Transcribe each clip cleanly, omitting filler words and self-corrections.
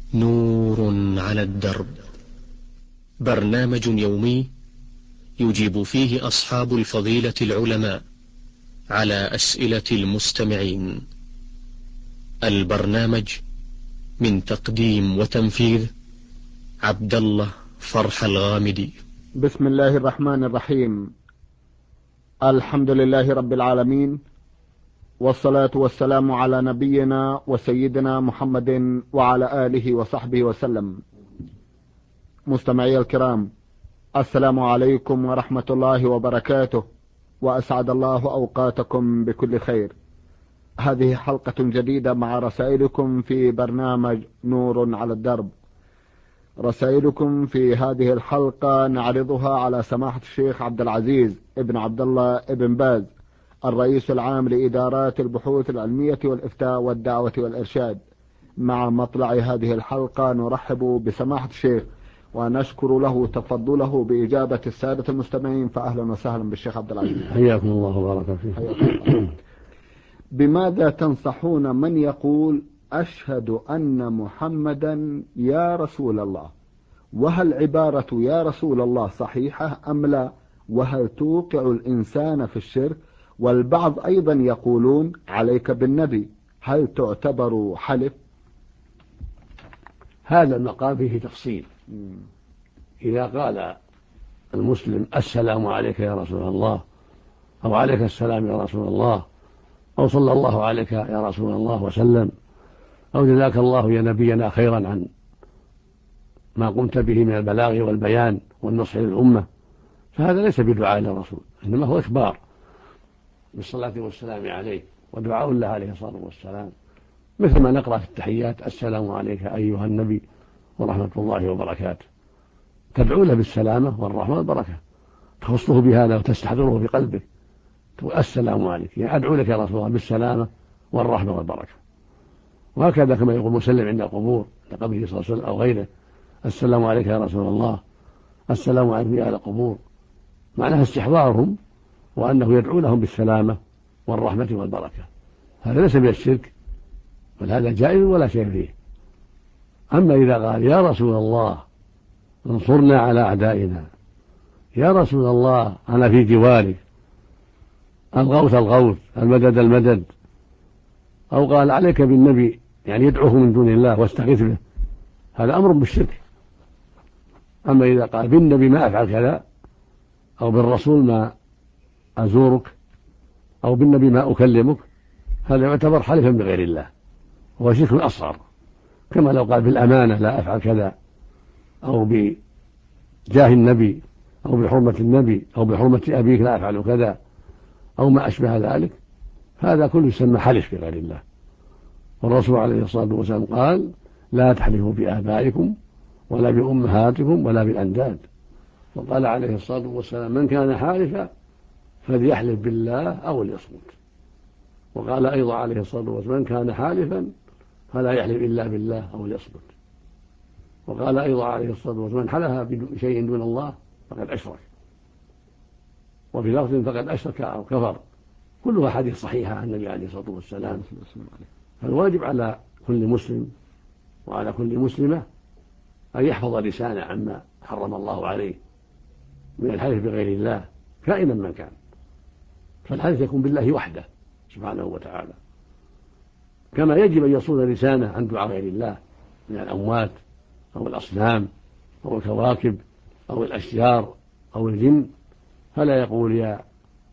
نور على الدرب، برنامج يومي يجيب فيه أصحاب الفضيلة العلماء على أسئلة المستمعين. البرنامج من تقديم وتنفيذ عبد الله فرح الغامدي. بسم الله الرحمن الرحيم. الحمد لله رب العالمين، والصلاة والسلام على نبينا وسيدنا محمد وعلى آله وصحبه وسلم. مستمعي الكرام، السلام عليكم ورحمة الله وبركاته، وأسعد الله أوقاتكم بكل خير. هذه حلقة جديدة مع رسائلكم في برنامج نور على الدرب. رسائلكم في هذه الحلقة نعرضها على سماحة الشيخ عبد العزيز ابن عبد الله ابن باز، الرئيس العام لإدارات البحوث العلمية والإفتاء والدعوة والإرشاد. مع مطلع هذه الحلقة نرحب بسماحة الشيخ ونشكر له تفضله بإجابة السادة المستمعين، فأهلا وسهلا بالشيخ عبد العزيز. حياكم الله وبارك فيكم. بماذا تنصحون من يقول أشهد أن محمدا يا رسول الله؟ وهل عبارة يا رسول الله صحيحة أم لا؟ وهل توقع الإنسان في الشرك؟ والبعض أيضا يقولون عليك بالنبي، هل تعتبر حلف؟ هذا المقام فيه تفصيل. إذا قال المسلم السلام عليك يا رسول الله، أو عليك السلام يا رسول الله، أو صلى الله عليك يا رسول الله وسلم، أو جزاك الله يا نبينا خيرا عن ما قمت به من البلاغ والبيان والنصح للأمة، فهذا ليس بدعاء للرسول، إنما هو إخبار بالصلاة والسلام عليه ودعاء له عليه الصلاة والسلام، مثل ما نقرأ في التحيات السلام عليك أيها النبي ورحمة الله وبركاته، تدعو له بالسلامة والرحمة والبركة، تخصه بهذا وتستحضره في قلبك، تقول السلام عليك، يعني أدعو لك يا رسول الله بالسلامة والرحمة والبركة. وهكذا كما يقول مسلم عند القبور لقبره صلى الله عليه وسلم أو غيره السلام عليك يا رسول الله، السلام عليكم يا أهل القبور، معناها استحضارهم وأنه يدعو لهم بالسلامة والرحمة والبركة. هذا ليس من الشرك، بل هذا جائز ولا شيء فيه. أما إذا قال يا رسول الله انصرنا على أعدائنا، يا رسول الله أنا في جوارك، الغوث الغوث، المدد المدد، أو قال عليك بالنبي يعني يدعوه من دون الله واستغيث به، هذا أمر بالشرك. أما إذا قال بالنبي ما أفعل كذا، أو بالرسول ما أزورك، أو بالنبي ما أكلمك، هذا يعتبر حلفا بغير الله، هو شرك أصغر. كما لو قال بالأمانة لا أفعل كذا، أو بجاه النبي، أو بحرمة النبي، أو بحرمة أبيك لا أفعل كذا، أو ما أشبه ذلك، هذا كله يسمى حلف بغير الله. والرسول عليه الصلاة والسلام قال لا تحلفوا بآبائكم ولا بأمهاتكم ولا بالأنداد. وقال عليه الصلاة والسلام من كان حالفا فليحلف بالله أو ليصمت. وقال أيضا عليه الصلاة والسلام من كان حالفا فلا يحلف إلا بالله أو ليصمت. وقال أيضا عليه الصلاة والسلام من حلف بشيء دون الله فقد أشرك، وفي لفظ فقد أشرك أو كفر. كلها حديث صحيحة عن النبي عليه الصلاة والسلام. فالواجب على كل مسلم وعلى كل مسلمة أن يحفظ لسانه عما حرم الله عليه من الحلف بغير الله كائنا من كان، فالحلف يكون بالله وحده سبحانه وتعالى، كما يجب أن يصون لسانه عن دعاء غير الله من الأموات أو الأصنام أو الكواكب أو الأشجار أو الجن، فلا يقول يا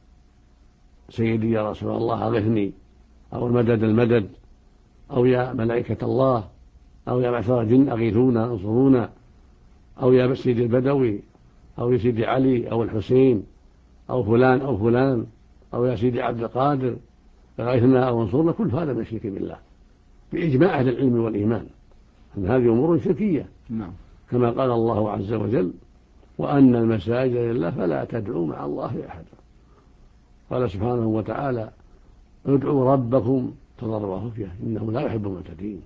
سيدي يا رسول الله أغثني، أو المدد المدد، أو يا ملائكة الله، أو يا معشر الجن أغيثونا انصرونا، أو يا سيدي البدوي، أو يا سيدي علي أو الحسين أو فلان أو فلان، أو يا سيدي عبد القادر أغيثنا أو انصرنا. كل هذا من الشرك بالله بإجماع أهل العلم والإيمان أن هذه أمور شركية. كما قال الله عز وجل وأن المساجد لله فلا تدعوا مع الله أحدا. قال سبحانه وتعالى ادعوا ربكم تضرعوا فيها إنه لا يحب المعتدين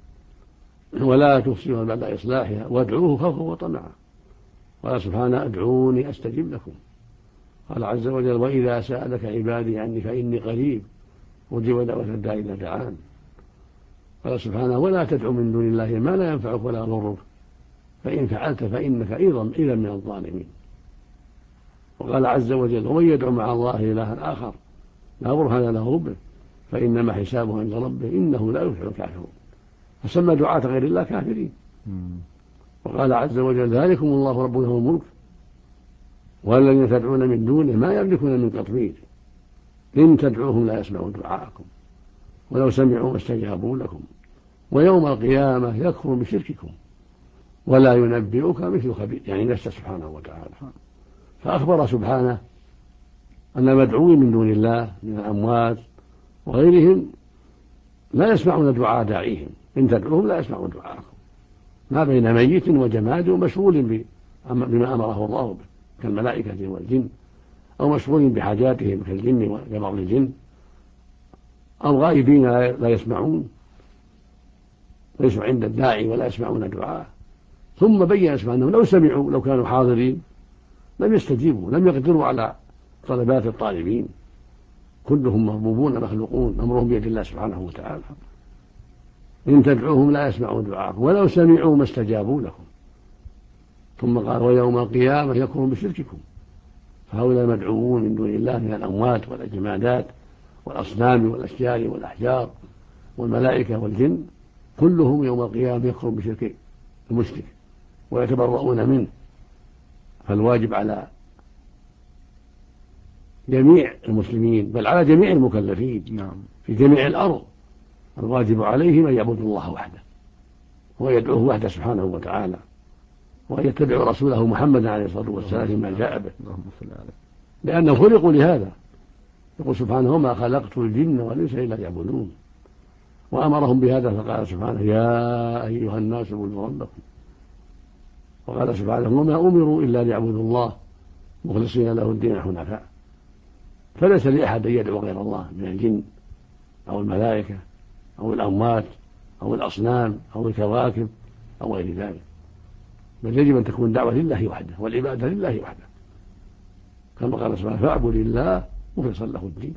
ولا تفسدوا بعد إصلاحها وادعوه خوفا وطمعا. قال سبحانه ادعوني أستجب لكم. قال عز وجل وإذا سألك عبادي عني فإني قريب أجيب دعوة الداعي إذا دعان. قال سبحانه ولا تدع من دون الله ما لا ينفعك ولا يضرك فإن فعلت فإنك إذا من الظالمين. وقال عز وجل ومن يدعو مع الله إلها آخر لا برهان له به فإنما حسابه عند ربه إنه لا يفلح الكافرون. فسمى دعاة غير الله كافرين. وقال عز وجل ذلكم الله ربنا له الملك والذين تدعون من دونه ما يملكون من قطمير إن تدعوهم لا يسمعوا دعاءكم ولو سمعوا ما استجابوا لكم ويوم القيامة يكفر بشرككم ولا ينبئك مثل خبير، يعني نفسه سبحانه وتعالى. فأخبر سبحانه أن المدعوين من دون الله من الأموات وغيرهم لا يسمعون دعاء داعيهم، إن تدعوهم لا يسمعون دعاءكم، ما بين ميت وجماد ومشغول بما أمره الله به كالملائكة والجن، أو مشغول بحاجاتهم كالجن وبعض الجن، أو غائبين لا يسمعون ليسوا عند الداعي ولا يسمعون دعاءه. ثم بين سبحانه أنهم لو سمعوا لو كانوا حاضرين لم يستجيبوا، لم يقدروا على طلبات الطالبين، كلهم مربوبون مخلوقون أمرهم بيد الله سبحانه وتعالى. إن تدعوهم لا يسمعوا دعاءكم ولو سمعوا ما استجابوا لكم. ثم قال ويوم القيامة يكفرون بشرككم. فهؤلاء المدعوون من دون الله من الأموات والجمادات والأصنام والأشجار والأحجار والملائكة والجن كلهم يوم القيامة يكفرون بشرك المشرك ويتبرؤون منه. فالواجب على جميع المسلمين بل على جميع المكلفين في جميع الأرض الواجب عليهم أن يعبدوا الله وحده ويدعوه وحده سبحانه وتعالى ويتبعوا رسوله محمد عليه الصلاة والسلام فيما جاء به، لأنهم خلقوا لهذا. يقول سبحانه وما خلقت الجن والإنس إلا ليعبدون، وأمرهم بهذا فقال سبحانه يا أيها الناس اعبدوا ربكم. وقال سبحانه وما أمروا إلا ليعبدوا الله مخلصين له الدين حنفاء. فليس لأحد أن يدعو غير الله من الجن أو الملائكة أو الأموات أو الأصنام أو الكواكب أو غير ذلك، بل يجب أن تكون دعوة لله وحده والعبادة لله وحده، كما قال سبحانه فاعبد الله مخلصا له الدين.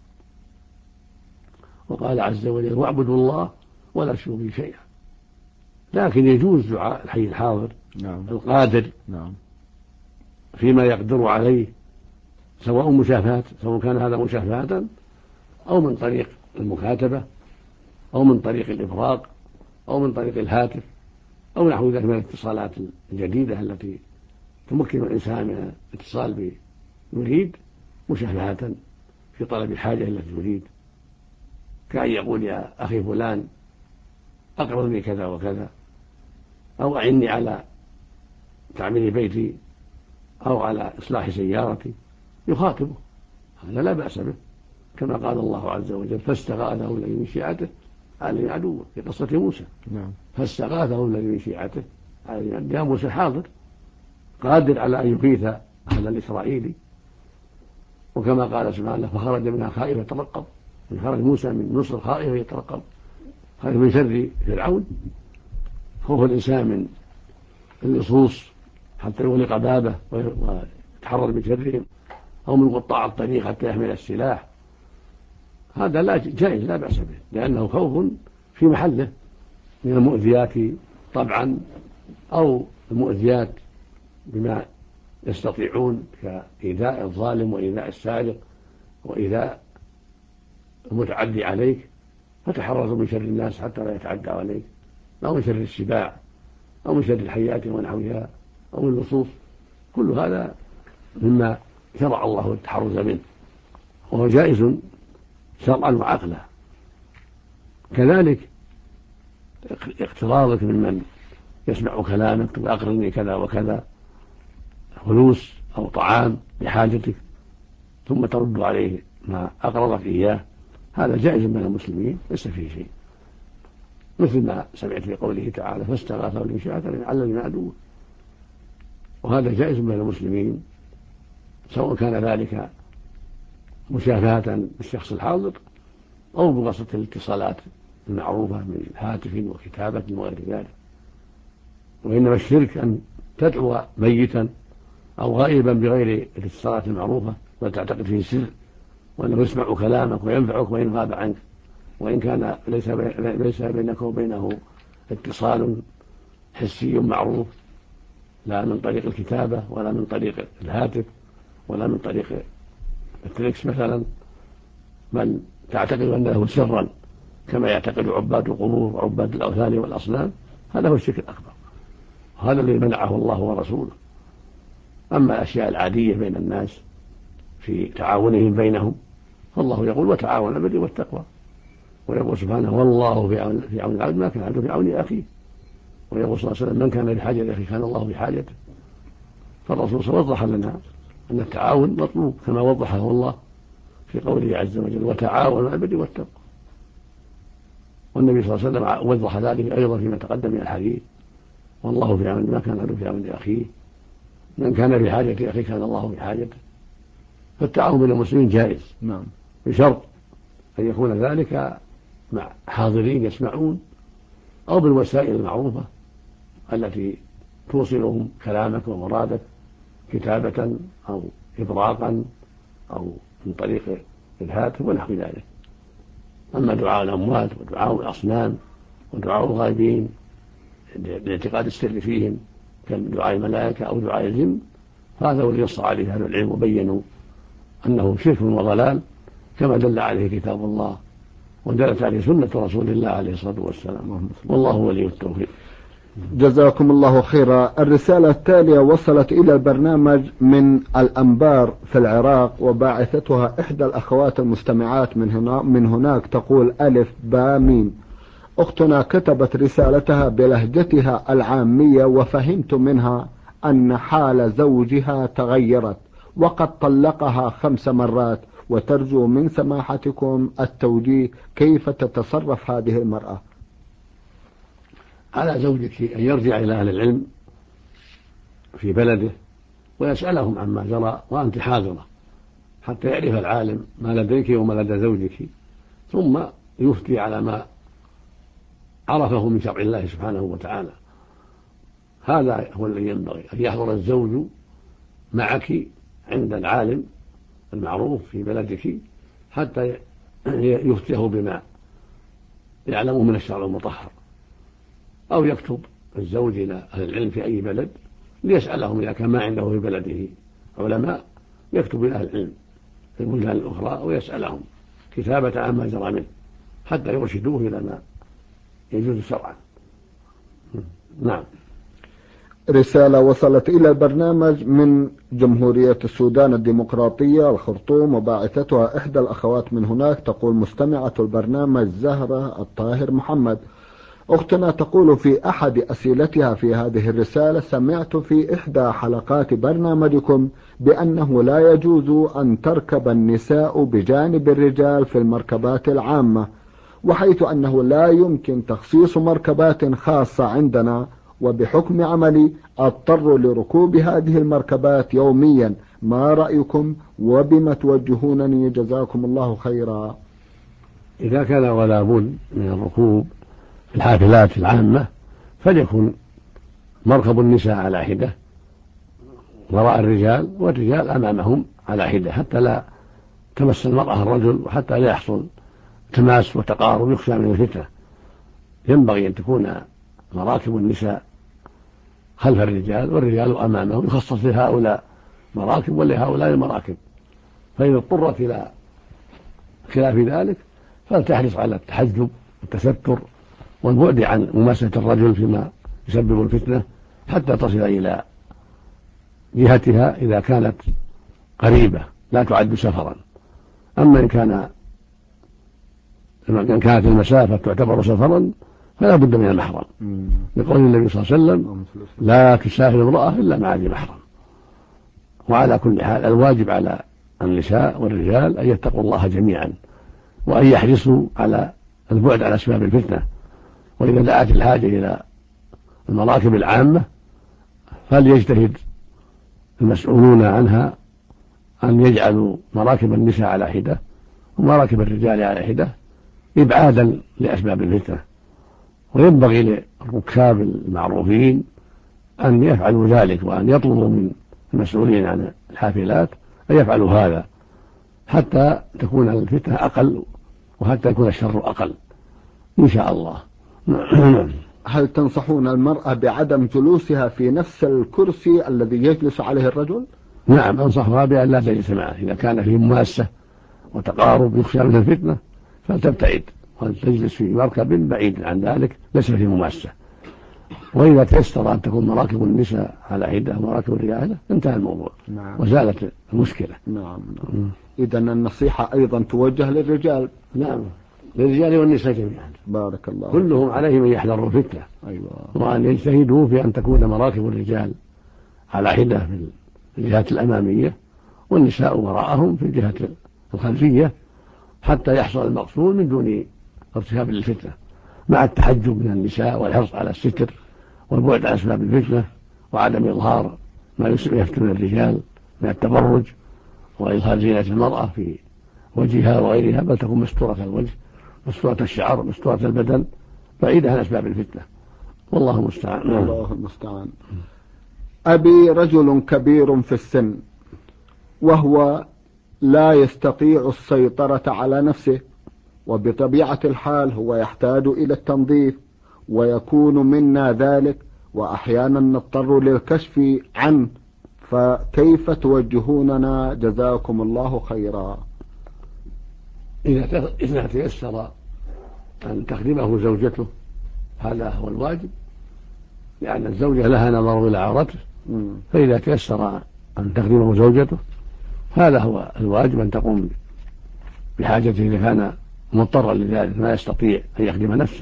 وقال عز وجل واعبدوا الله ولا تشركوا به شيئا. لكن يجوز دعاء الحي الحاضر القادر فيما يقدر عليه، سواء مشافهة، سواء كان هذا مشافهة أو من طريق المكاتبة أو من طريق الإفراق أو من طريق الهاتف أو نحو ذلك من الاتصالات الجديدة التي تمكن الإنسان من الاتصال يريد مشافهة في طلب الحاجة التي يريد، كأن يقول يا أخي فلان أقرضني كذا وكذا، أو أعني على تعمير بيتي أو على إصلاح سيارتي، يخاطبه، هذا لا بأس به، كما قال الله عز وجل فاستغاثه الذي من شيعته على عدوه في قصة موسى. فاستغاثه الذي من شيعته على موسى حاضر قادر على أن يغيث هذا الإسرائيلي. وكما قال سبحانه فخرج منها خائفا يترقب، خرج موسى من مصر خائفا يترقب، خائف من شر فرعون، خوف الإنسان من اللصوص حتى يغلق بابه ويتحرر من شرهم، أو من قطاع الطريق حتى يحمل السلاح، هذا لا جائز لا بأس به، لأنه خوف في محله من المؤذيات طبعا أو المؤذيات بما يستطيعون كإيذاء الظالم وإيذاء السارق وإيذاء المتعدي عليك، فتحرزوا من شر الناس حتى لا يتعدى عليك، أو من شر السباع أو من شر الحيات ونحوها أو اللصوص. كل هذا مما شرع الله التحرز منه وهو جائز شرعا وعقلا. كذلك اقتراضك ممن يسمع كلامك وأقرضني كذا وكذا فلوس أو طعام لحاجتك ثم ترد عليه ما أقرضك إياه، هذا جائز بين المسلمين ليس فيه شيء، مثل ما سمعت في قوله تعالى فاستغاثه الذي من شيعته على الذي من عدوه، وهذا جائز بين المسلمين سواء كان ذلك مشافهة بالشخص الحاضر أو بواسطة الاتصالات المعروفة من هاتف وكتابة وغير ذلك. وإنما الشرك أن تدعو ميتا أو غائبا بغير الاتصالات المعروفة وتعتقد فيه سر وأنه يسمع كلامك وينفعك وإن غاب عنك، وإن كان ليس بينك وبينه اتصال حسي معروف، لا من طريق الكتابة ولا من طريق الهاتف ولا من طريق التلكس مثلا، بل تعتقد أنه سرا كما يعتقد عباد القبور وعباد الأوثان والأصنام، هذا هو الشرك الأكبر، هذا الذي منعه الله ورسوله. أما الأشياء العادية بين الناس في تعاونهم بينهم، فالله يقول وتعاون على البر والتقوى، ويقول سبحانه والله في عون العبد ما كان العبد في عون أخيه، ويقول صلى الله عليه وسلم من كان بحاجة أخيه كان الله بحاجته. فالرسول صلى الله عليه وسلم وضح لنا أن التعاون مطلوب كما وضحه الله في قوله عز وجل وتعاون على البر والتقوى. والنبي صلى الله عليه وسلم وضح ذلك أيضا فيما تقدم من الحديث والله في عون ما كان العبد في عون أخيه، من كان بحاجة أخيه كان الله بحاجته. فالتعاون بين المسلمين جائز، نعم، بشرط أن يكون ذلك مع حاضرين يسمعون أو بالوسائل المعروفة التي توصلهم كلامك ومرادك كتابة أو إبراقا أو من طريق الهاتف ونحو ذلك. أما دعاء الأموات ودعاء الأصنام ودعاء الغائبين باعتقاد السر فيهم كدعاء الملائكة أو دعاء الجن، هذا هو الذي نص عليه أهل العلم وبينوا أنه شرك وضلال كما دل عليه كتاب الله ودلت عليه سنة رسول الله عليه الصلاة والسلام، والله ولي التوفيق. جزاكم الله خيرا. الرسالة التالية وصلت إلى البرنامج من الأنبار في العراق، وباعثتها إحدى الأخوات المستمعات من هناك تقول ألف با ميم. أختنا كتبت رسالتها بلهجتها العامية، وفهمت منها أن حال زوجها تغيرت وقد طلقها 5 مرات، وترجو من سماحتكم التوجيه كيف تتصرف هذه المرأة. على زوجك أن يرجع إلى أهل العلم في بلده ويسألهم عما جرى وأنت حاضرة، حتى يعرف العالم ما لديك وما لدى زوجك، ثم يفتي على ما عرفه من شرع الله سبحانه وتعالى. هذا هو الذي ينبغي، أن يحضر الزوج معك عند العالم المعروف في بلدك حتى يفتيه بما يعلمه من الشرع المطهر، أو يكتب الزوج إلى أهل العلم في أي بلد ليسألهم إذا كان ما عنده في بلده علماء، يكتب إلى أهل العلم في البلدان الأخرى ويسألهم كتابة عما جرى منه حتى يرشدوه إلى ما يجوز شرعا. نعم. رسالة وصلت إلى البرنامج من جمهورية السودان الديمقراطية الخرطوم، وباعثتها إحدى الأخوات من هناك تقول مستمعة البرنامج زهرة الطاهر محمد. أختنا تقول في أحد أسئلتها في هذه الرسالة سمعت في إحدى حلقات برنامجكم بأنه لا يجوز أن تركب النساء بجانب الرجال في المركبات العامة، وحيث أنه لا يمكن تخصيص مركبات خاصة عندنا، وبحكم عملي أضطر لركوب هذه المركبات يوميا. ما رأيكم وبما توجهونني؟ جزاكم الله خيرا. إذا كان ولا بد من الركوب في الحافلات العامة فليكن مركب النساء على حدة وراء الرجال، والرجال أمامهم على حدة، حتى لا تمس المرأة الرجل وحتى لا يحصل تماس وتقارب يخشى من الفتنة. ينبغي أن تكون مراكب النساء خلف الرجال والرجال أمامهم، يخصص لهؤلاء مراكب ولهؤلاء مراكب. فإذا اضطرت إلى خلاف ذلك فلتحرص على التحجب والتستر والبعد عن مماسة الرجل فيما يسبب الفتنة حتى تصل إلى جهتها إذا كانت قريبة لا تعد سفرا. أما إن كانت المسافة تعتبر سفرا فلا بد من المحرم، لقول النبي صلى الله عليه وسلم لا تسافر امرأة إلا مع ذي محرم. وعلى كل حال الواجب على النساء والرجال أن يتقوا الله جميعا وأن يحرصوا على البعد عن أسباب الفتنة. وإذا دعت الحاجة إلى المراكب العامة فليجتهد المسؤولون عنها أن يجعلوا مراكب النساء على حدة ومراكب الرجال على حدة إبعادا لأسباب الفتنة. وينبغي للركاب المعروفين أن يفعلوا ذلك، وأن يطلبوا من المسؤولين عن الحافلات أن يفعلوا هذا حتى تكون الفتنة أقل وحتى يكون الشر أقل إن شاء الله. هل تنصحون المرأة بعدم جلوسها في نفس الكرسي الذي يجلس عليه الرجل؟ نعم، أنصحها بأن لا تجلس معه إذا كان فيه مماسة وتقارب يخشى من الفتنة فلتبتعد وتجلس في مركب بعيد عن ذلك ليس فيه مماسة. وإذا تيسر أن تكون مراكب النساء على حدة ومراكب الرجال انتهى الموضوع. نعم. وزالت المشكلة. نعم. إذن النصيحة أيضا توجه للرجال. نعم، للرجال والنساء جميعا. بارك الله. كلهم عليهم أن يحذروا الفتنة. أيوة. وأن يجتهدوا في أن تكون مراكب الرجال على حدة في الجهات الأمامية والنساء وراءهم في الجهة الخلفية حتى يحصل المقصود من دون ارتكاب للفتنة، مع التحجب من النساء والحرص على الستر والبعد عن أسباب الفتنة وعدم إظهار ما يفتن الرجال من التبرج وإظهار زينة المرأة في وجهها وغيرها، بل تكون مستورة الوجه مستورة الشعر مستورة البدن بعيدة عن أسباب الفتنة. والله المستعان. الله المستعان. أبي رجل كبير في السن وهو لا يستطيع السيطرة على نفسه، وبطبيعة الحال هو يحتاج إلى التنظيف ويكون منا ذلك، وأحيانا نضطر للكشف عنه، فكيف توجهوننا جزاكم الله خيرا؟ إذا تيسر أن تخدمه زوجته هذا هو الواجب، لأن الزوجة لها نظر إلى عورته، فإذا تيسر أن تخدمه زوجته هذا هو الواجب، أن تقوم بحاجته إذا كان مضطرا لذلك ما يستطيع أن يخدم نفسه.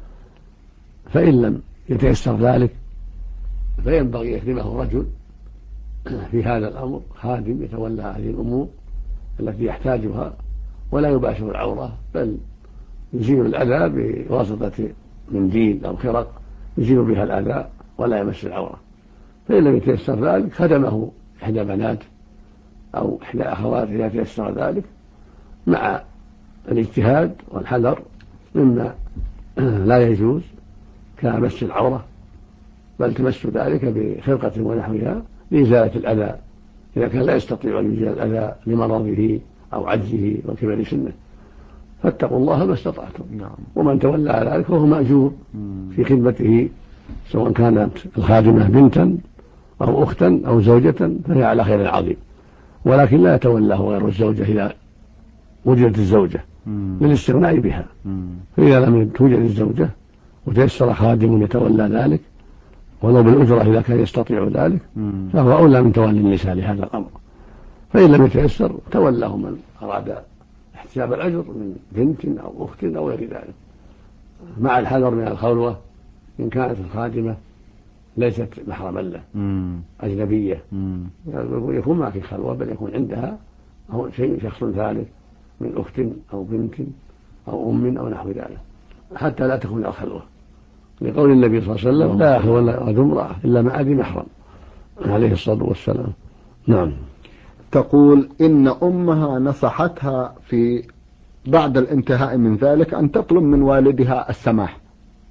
فإن لم يتيسر ذلك فينبغي يخدمه رجل في هذا الأمر، خادم يتولى هذه الأمور التي يحتاجها ولا يباشر العورة، بل يزيل الأذى بواسطة منديل أو خرق يزيل بها الأذى ولا يمس العورة. فإن لم يتيسر ذلك خدمه إحدى بناته أو إحدى أخواته إذا تيسر ذلك، مع الاجتهاد والحذر مما لا يجوز كمس العورة، بل تمس ذلك بخرقة ونحوها لإزالة الأذى إذا كان لا يستطيع أن يزيل الأذى لمرضه أو عجزه وكبر سنه. فاتقوا الله ما استطعتم. ومن تولى على ذلك فهو مأجور في خدمته، سواء كانت الخادمة بنتا أو أختا أو زوجة فهي على خير عظيم، ولكن لا يتولاه غير الزوجة إذا وجدت الزوجة للاستغناء بها. فإذا لم توجد الزوجة وتيسر خادم يتولى ذلك ولو بالأجرة إذا كان يستطيع ذلك فهو أولى من تولي النساء لهذا الأمر. فإن لم يتيسر تولاه من أراد احتساب الأجر من بنت أو أخت أو غير ذلك، مع الحذر من الخلوة إن كانت الخادمة ليست محرما له أجنبية، يكون ما في خلوة بل يكون عندها أو شخص ثالث من أخت أو بنت أو أم أو نحو ذلك حتى لا تكون الخلوة، لقول النبي صلى الله عليه وسلم لا يخلون امرأة إلا مع ذي محرم عليه الصلاة والسلام. نعم. تقول إن أمها نصحتها في بعد الانتهاء من ذلك أن تطلب من والدها السماح.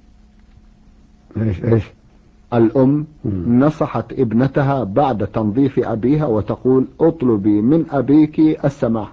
إيش؟ الأم نصحت ابنتها بعد تنظيف أبيها وتقول اطلبي من أبيك السماح.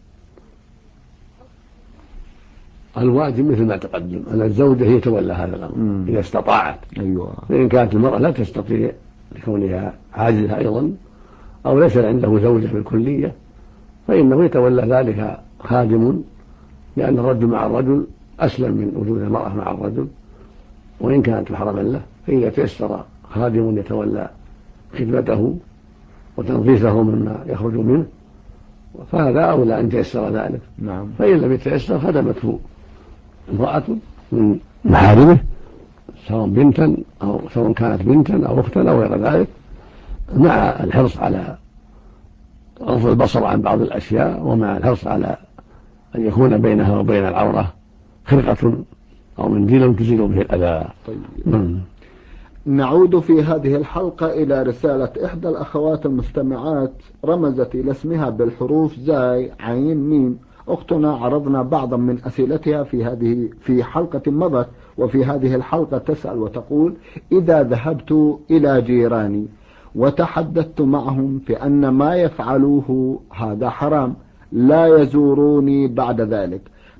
الواجب مثل ما تقدم أن الزوجة هي تولى هذا الأمر إذا استطاعت. أيوة. فإن كانت المرأة لا تستطيع لكونها عاجزة أيضا أو ليس عنده زوجة بالكلية فإنه يتولى ذلك خادم، لأن الرجل مع الرجل أسلم من وجود المرأة مع الرجل وإن كانت محرما له. فإذا تيسر خادم يتولى خدمته وتنظيفه مما يخرج منه فهذا أولى أن تيسر ذلك. نعم. فإن لم يتيسر خدمته امرأة من محارمه سواء بنتا أو سواء كانت بنتا أو أختا أو غير ذلك، مع الحرص على غض البصر عن بعض الأشياء ومع الحرص على أن يكون بينها وبين العورة خرقة أو منديل تزيل به الأذى. طيب. نعود في هذه الحلقة إلى رسالة إحدى الأخوات المستمعات رمزت إلى اسمها بالحروف زاي عين ميم. أختنا عرضنا بعضا من أسئلتها في حلقة مضت، وفي هذه الحلقة تسأل وتقول: إذا ذهبت إلى جيراني وتحدثت معهم في أن ما يفعلوه هذا حرام لا يزوروني بعد ذلك،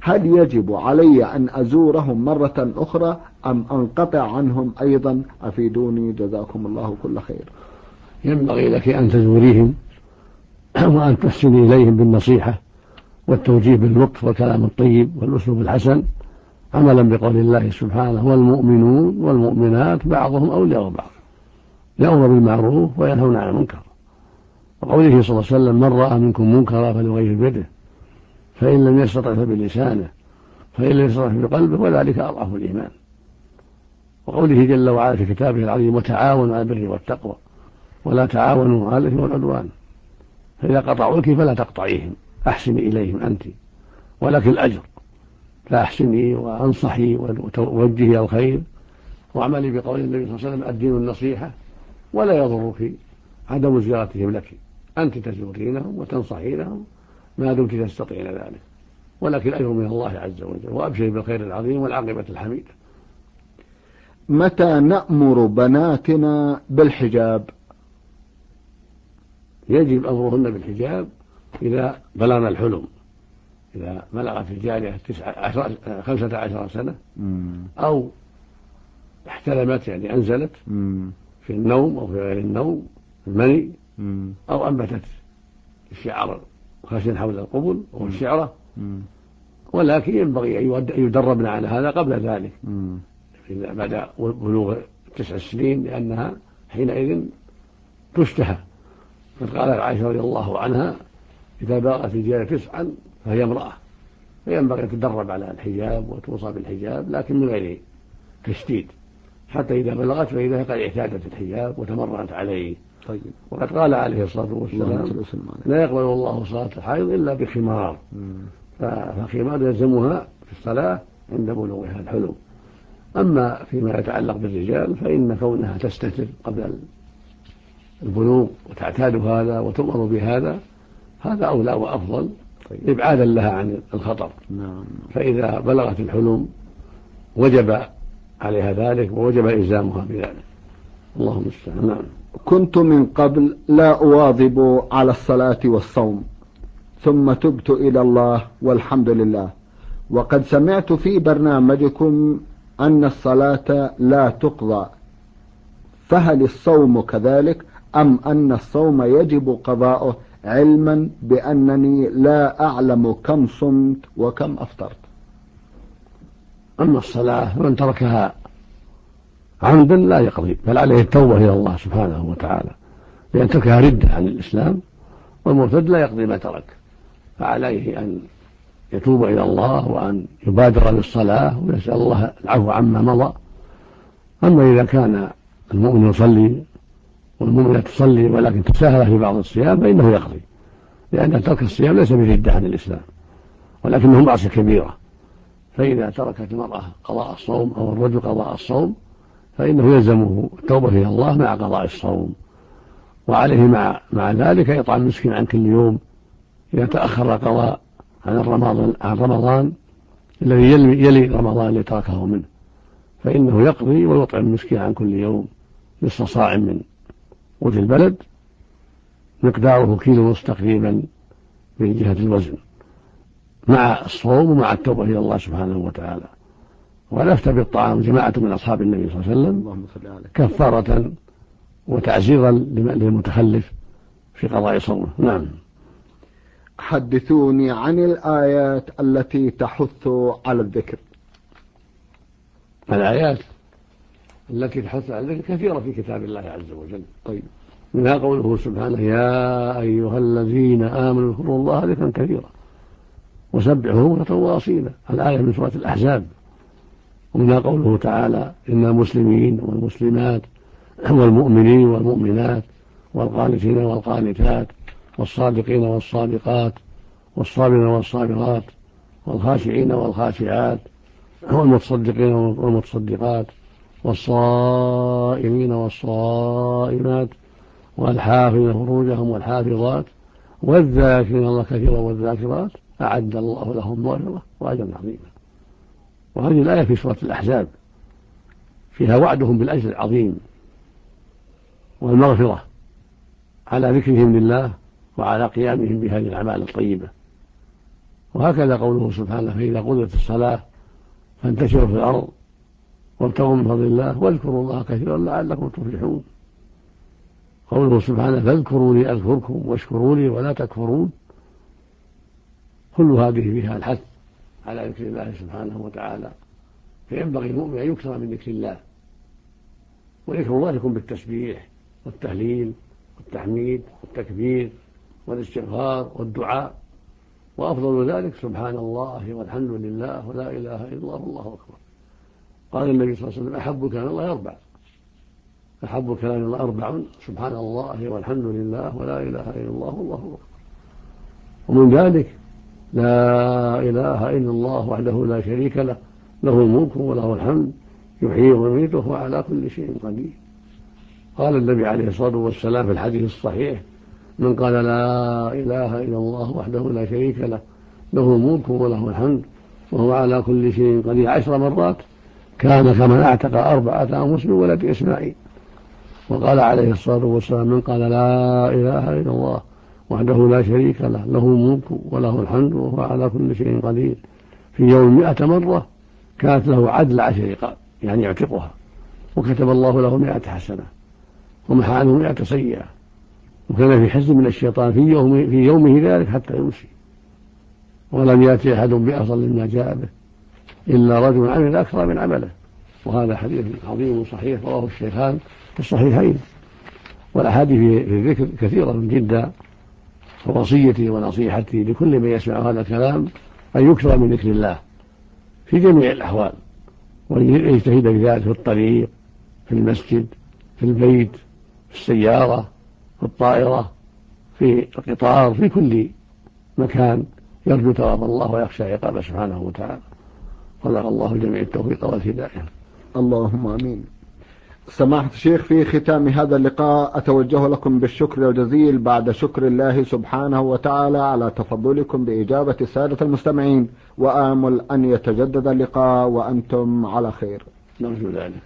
هل يجب علي أن أزورهم مرة أخرى أم أنقطع عنهم أيضا؟ أفيدوني جزاكم الله كل خير. ينبغي لك أن تزوريهم وأن تحسني إليهم بالنصيحة والتوجيه باللطف والكلام الطيب والأسلوب الحسن، عملا بقول الله سبحانه: والمؤمنون والمؤمنات بعضهم أولياء بعض يأمر بالمعروف وينهون عن المنكر. وقوله صلى الله عليه وسلم: من رأى منكم منكرا فليغير بيده، فإن لم يستطع فبلسانه، فإن لم يستطع بقلبه، وذلك أضعف الإيمان. وقوله جل وعلا في كتابه العظيم: وتعاونوا على البر والتقوى ولا تعاونوا على الإثم والعدوان. فإذا قطعوك فلا تقطعيهم، أحسني إليهم أنت ولك الأجر، فأحسني وأنصحي ووجهي الخير واعملي بقول النبي صلى الله عليه وسلم: الدين النصيحة، ولا يضرك عدم زيارتهم لك، أنت تزورينهم وتنصحينهم ما دمت تستطيعين ذلك، ولكن الأجر من الله عز وجل، وأبشري بالخير العظيم والعاقبة الحميدة. متى نأمر بناتنا بالحجاب؟ يجب أمرهن بالحجاب إذا بلغن الحلم، إذا بلغت الجارية 15 سنة أو احتلمت يعني أنزلت في النوم أو في غير النوم المني، أو أنبتت الشعر خشن حول القبل والشعرة، ولكن ينبغي أن يدربن على هذا قبل ذلك بعد بلوغ 9 سنين، لأنها حينئذ تشتهى. قد قالت عائشة رضي الله عنها: إذا بلغت الجارية 9 فهي امرأة، فينبغي أن تدرب على الحجاب وتوصى بالحجاب، لكن من غير تشديد، حتى إذا بلغت فإذا قد اعتادت الحجاب وتمرنت عليه. طيب. وقد قال عليه الصلاة والسلام: لا يقبل الله صلاة الحائض إلا بخمار، فالخمار يلزمها في الصلاة عند بلوغها الحلم. أما فيما يتعلق بالرجال فإن كونها تستتر قبل البلوغ وتعتاد هذا وتؤمر بهذا، هذا أولى وأفضل إبعادا لها عن الخطر. فإذا بلغت الحلم وجب عليها ذلك ووجب إلزامها بذلك. اللهم المستعان. نعم. كنت من قبل لا أواظب على الصلاة والصوم، ثم تبت إلى الله والحمد لله، وقد سمعت في برنامجكم أن الصلاة لا تقضى، فهل الصوم كذلك أم أن الصوم يجب قضاؤه، علما بأنني لا أعلم كم صمت وكم أفطرت؟ أما الصلاة من تركها عمدا لا يقضي، بل عليه التوبة إلى الله سبحانه وتعالى، لأن تركها ردة عن الإسلام، والمرتد لا يقضي ما ترك، فعليه أن يتوب إلى الله وأن يبادر للصلاة ويسأل الله العفو عما مضى. أما إذا كان المؤمن يصلي والمؤمنة تصلي ولكن تساهل في بعض الصيام فإنه يقضي، لأن ترك الصيام ليس بردة عن الإسلام، ولكنه معصية كبيرة. فإذا تركت المرأة قضاء الصوم أو الرجل قضاء الصوم فإنه يلزمه التوبة إلى الله مع قضاء الصوم، وعليه مع ذلك يطعم مسكين عن كل يوم إذا تأخر القضاء عن رمضان الذي يلي رمضان الذي تركه منه، فإنه يقضي ويطعم مسكين عن كل يوم نصف صاع من قوت البلد مقداره كيلو ونصف تقريبا من جهة الوزن، مع الصوم ومع التوبة إلى الله سبحانه وتعالى. ولفت بالطعام جماعة من أصحاب النبي صلى الله عليه وسلم كفارة وتعزيرا للمتخلف في قضاء صومه. نعم. حدثوني عن الآيات التي تحث على الذكر. الآيات التي تحث على الذكر كثيرة في كتاب الله عز وجل. طيب. منها قوله سبحانه: يا أيها الذين آمنوا اذكروا الله ذكرا كثيرا وسبحوه بكرة وأصيلا، الآية من سورة الأحزاب. ومنها قوله تعالى: إن المسلمين والمسلمات والمؤمنين والمؤمنات والقانتين والقانتات والصادقين والصادقات والصابرين والصابرات والخاشعين والخاشعات والمتصدقين والمتصدقات والصائمين والصائمات والحافظين فروجهم والحافظات والذاكرين الله كثيرا والذاكرات أعد الله لهم مغفرة وأجرا عظيما. وهذه الآية في سورة الأحزاب فيها وعدهم بالأجر العظيم والمغفرة على ذكرهم لله وعلى قيامهم بهذه الأعمال الطيبة. وهكذا قوله سبحانه فإذا قضيت الصلاة فانتشروا في الأرض وابتغوا من فضل الله واذكروا الله كثيرا لعلكم تفلحون. قوله سبحانه فاذكروني أذكركم واشكروا لي ولا تكفرون، كل هذه فيها الحث على ذكر الله سبحانه وتعالى، فينبغي المؤمن أن يكثر من ذكر الله، وذكر الله يكون بالتسبيح والتهليل والتحميد والتكبير والاستغفار والدعاء، وأفضل ذلك سبحان الله والحمد لله ولا إله إلا الله والله أكبر. قال النبي صلى الله عليه وسلم أحب كلام الله أربع، أحب كلام الله أربع سبحان الله والحمد لله ولا إله إلا الله والله أكبر. ومن ذلك لا إله إلا الله وحده لا شريك له له الملك وله الحمد يحيي ويميت وهو على كل شيء قدير. قال النبي عليه الصلاة والسلام في الحديث الصحيح من قال لا إله إلا الله وحده لا شريك له له الملك وله الحمد وهو على كل شيء قدير 10 مرات كان كمن اعتق 4 أنفس من ولد إسماعيل. وقال عليه الصلاة والسلام من قال لا إله إلا الله وحده لا شريك له له الملك وله الحمد وهو على كل شيء قدير في يوم 100 مرة كانت له عدل 10 رقاب، يعني يعتقها، وكتب الله له 100 حسنة ومحى عنه 100 سيئة، وكان في حزن من الشيطان في يومه ذلك حتى يمسي، ولم يأتي أحد بأفضل مما جاء به إلا رجل عمل أكثر من عمله. وهذا حديث عظيم صحيح رواه الشيخان في الصحيحين. والأحاديث في الذكر كثيرة جدا، ووصيتي ونصيحتي لكل من يسمع هذا الكلام أن يكثر من ذكر الله في جميع الأحوال، ويجتهد بذلك في الطريق، في المسجد، في البيت، في السيارة، في الطائرة، في القطار، في كل مكان، يرجو ثواب الله ويخشى عقابه سبحانه وتعالى. رزق الله جميع التوفيق والهداية. اللهم آمين. سماحة الشيخ، في ختام هذا اللقاء أتوجه لكم بالشكر الجزيل بعد شكر الله سبحانه وتعالى على تفضلكم بإجابة السادة المستمعين، وآمل أن يتجدد اللقاء وأنتم على خير. نرجو ذلك.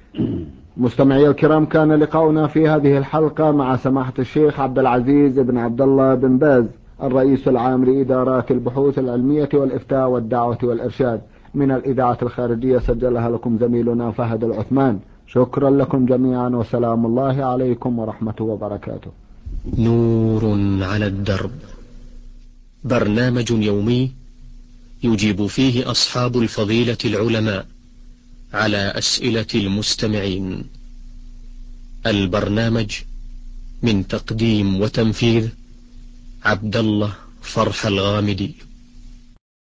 مستمعي الكرام، كان لقاؤنا في هذه الحلقة مع سماحة الشيخ عبد العزيز بن عبد الله بن باز، الرئيس العام لإدارات البحوث العلمية والإفتاء والدعوة والإرشاد، من الإذاعة الخارجية، سجلها لكم زميلنا فهد العثمان. شكرا لكم جميعا، وسلام الله عليكم ورحمته وبركاته. نور على الدرب، برنامج يومي يجيب فيه أصحاب الفضيلة العلماء على أسئلة المستمعين. البرنامج من تقديم وتنفيذ عبد الله فرح الغامدي.